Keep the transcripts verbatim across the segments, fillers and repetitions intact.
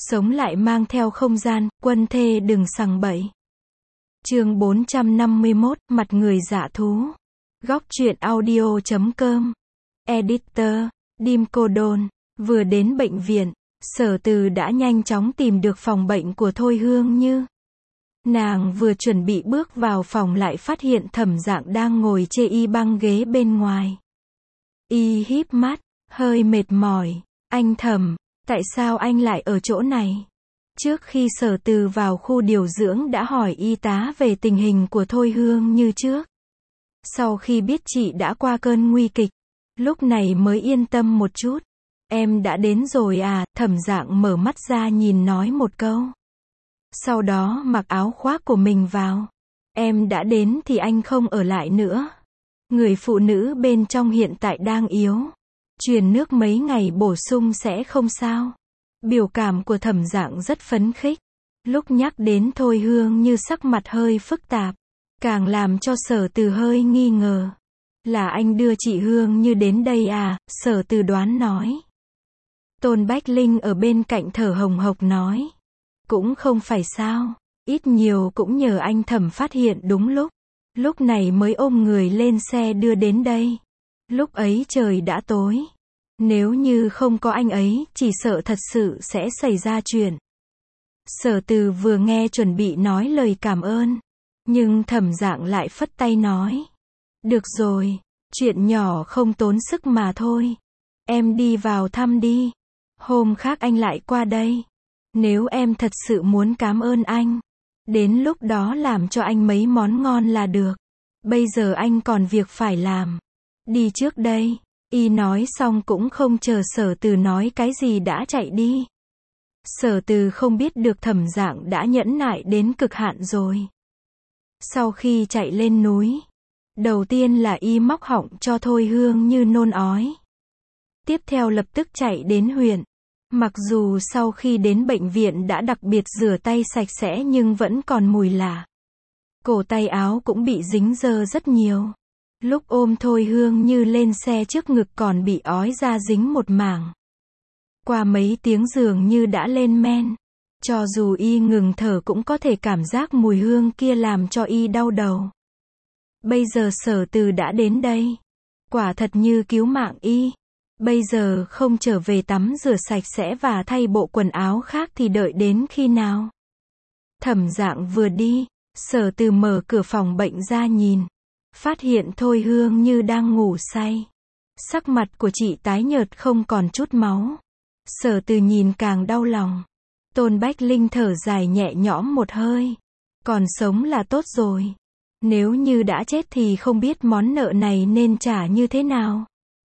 Sống lại mang theo không gian, quân thê đừng sằng bậy. Chương bốn trăm năm mươi mốt, mặt người dạ thú. Góc truyện audio chấm com. Editor, Dim Cô Đôn. Vừa đến bệnh viện, Sở Từ đã nhanh chóng tìm được phòng bệnh của Thôi Hương Như. Nàng vừa chuẩn bị bước vào phòng lại phát hiện Thẩm Dạng đang ngồi chê y băng ghế bên ngoài. Y híp mắt, hơi mệt mỏi. Anh Thẩm, tại sao anh lại ở chỗ này? Trước khi Sở Từ vào khu điều dưỡng đã hỏi y tá về tình hình của Thôi Hương Như trước. Sau khi biết chị đã qua cơn nguy kịch, lúc này mới yên tâm một chút. Em đã đến rồi à? Thẩm Dạng mở mắt ra nhìn nói một câu. Sau đó mặc áo khoác của mình vào. Em đã đến thì anh không ở lại nữa. Người phụ nữ bên trong hiện tại đang yếu. Truyền nước mấy ngày bổ sung sẽ không sao. Biểu cảm của Thẩm Dạng rất phấn khích. Lúc nhắc đến Thôi Hương Như sắc mặt hơi phức tạp. Càng làm cho Sở Từ hơi nghi ngờ. Là anh đưa chị Hương Như đến đây à? Sở Từ đoán nói. Tôn Bách Linh ở bên cạnh thở hồng hộc nói. Cũng không phải sao. Ít nhiều cũng nhờ anh Thẩm phát hiện đúng lúc. Lúc này mới ôm người lên xe đưa đến đây. Lúc ấy trời đã tối. Nếu như không có anh ấy, chỉ sợ thật sự sẽ xảy ra chuyện. Sở Từ vừa nghe chuẩn bị nói lời cảm ơn. Nhưng Thẩm Dạng lại phất tay nói. Được rồi, chuyện nhỏ không tốn sức mà thôi. Em đi vào thăm đi. Hôm khác anh lại qua đây. Nếu em thật sự muốn cảm ơn anh, đến lúc đó làm cho anh mấy món ngon là được. Bây giờ anh còn việc phải làm. Đi trước đây. Y nói xong cũng không chờ Sở Từ nói cái gì đã chạy đi. Sở Từ không biết được Thẩm Dạng đã nhẫn nại đến cực hạn rồi. Sau khi chạy lên núi, đầu tiên là y móc họng cho Thôi Hương Như nôn ói. Tiếp theo lập tức chạy đến huyện. Mặc dù sau khi đến bệnh viện đã đặc biệt rửa tay sạch sẽ nhưng vẫn còn mùi lạ. Cổ tay áo cũng bị dính dơ rất nhiều. Lúc ôm Thôi Hương Như lên xe trước ngực còn bị ói ra dính một mảng. Qua mấy tiếng dường như đã lên men. Cho dù y ngừng thở cũng có thể cảm giác mùi hương kia làm cho y đau đầu. Bây giờ Sở Từ đã đến đây. Quả thật như cứu mạng y. Bây giờ không trở về tắm rửa sạch sẽ và thay bộ quần áo khác thì đợi đến khi nào? Thẩm Dạng vừa đi, Sở Từ mở cửa phòng bệnh ra nhìn. Phát hiện Thôi Hương Như đang ngủ say. Sắc mặt của chị tái nhợt không còn chút máu. Sở Từ nhìn càng đau lòng. Tôn Bách Linh thở dài nhẹ nhõm một hơi. Còn sống là tốt rồi. Nếu như đã chết thì không biết món nợ này nên trả như thế nào.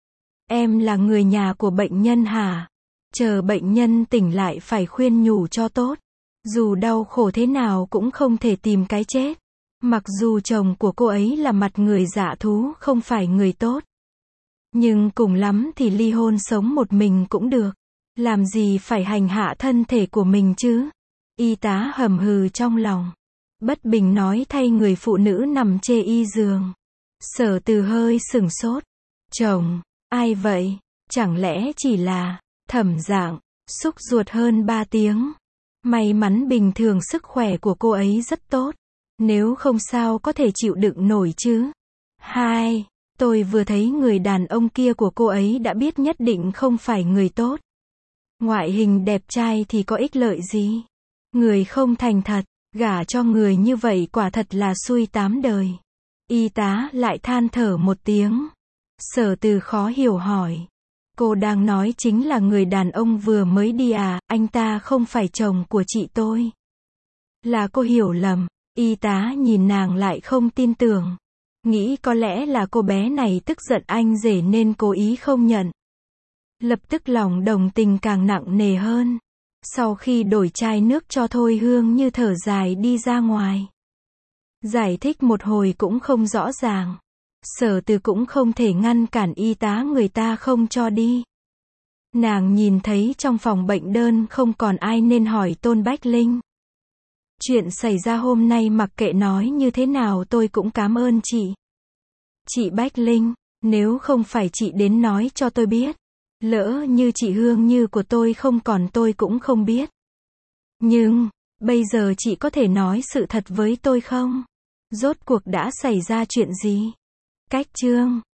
Em là người nhà của bệnh nhân hả? Chờ bệnh nhân tỉnh lại phải khuyên nhủ cho tốt. Dù đau khổ thế nào cũng không thể tìm cái chết. Mặc dù chồng của cô ấy là mặt người dạ thú không phải người tốt. Nhưng cùng lắm thì ly hôn sống một mình cũng được. Làm gì phải hành hạ thân thể của mình chứ? Y tá hầm hừ trong lòng. Bất bình nói thay người phụ nữ nằm chê y giường. Sở Từ hơi sửng sốt. Chồng, ai vậy? Chẳng lẽ chỉ là Thẩm Dạng? Xúc ruột hơn ba tiếng. May mắn bình thường sức khỏe của cô ấy rất tốt. Nếu không sao có thể chịu đựng nổi chứ. Hai, tôi vừa thấy người đàn ông kia của cô ấy đã biết nhất định không phải người tốt. Ngoại hình đẹp trai thì có ích lợi gì? Người không thành thật, gả cho người như vậy quả thật là xui tám đời. Y tá lại than thở một tiếng. Sở Từ khó hiểu hỏi. Cô đang nói chính là người đàn ông vừa mới đi à? Anh ta không phải chồng của chị tôi. Là cô hiểu lầm. Y tá nhìn nàng lại không tin tưởng. Nghĩ có lẽ là cô bé này tức giận anh rể nên cố ý không nhận. Lập tức lòng đồng tình càng nặng nề hơn. Sau khi đổi chai nước cho Thôi Hương Như thở dài đi ra ngoài. Giải thích một hồi cũng không rõ ràng. Sở Từ cũng không thể ngăn cản y tá người ta không cho đi. Nàng nhìn thấy trong phòng bệnh đơn không còn ai nên hỏi Tôn Bách Linh. Chuyện xảy ra hôm nay mặc kệ nói như thế nào tôi cũng cảm ơn chị. Chị Bách Linh, nếu không phải chị đến nói cho tôi biết. Lỡ như chị Hương Như của tôi không còn tôi cũng không biết. Nhưng, bây giờ chị có thể nói sự thật với tôi không? Rốt cuộc đã xảy ra chuyện gì? Cách chương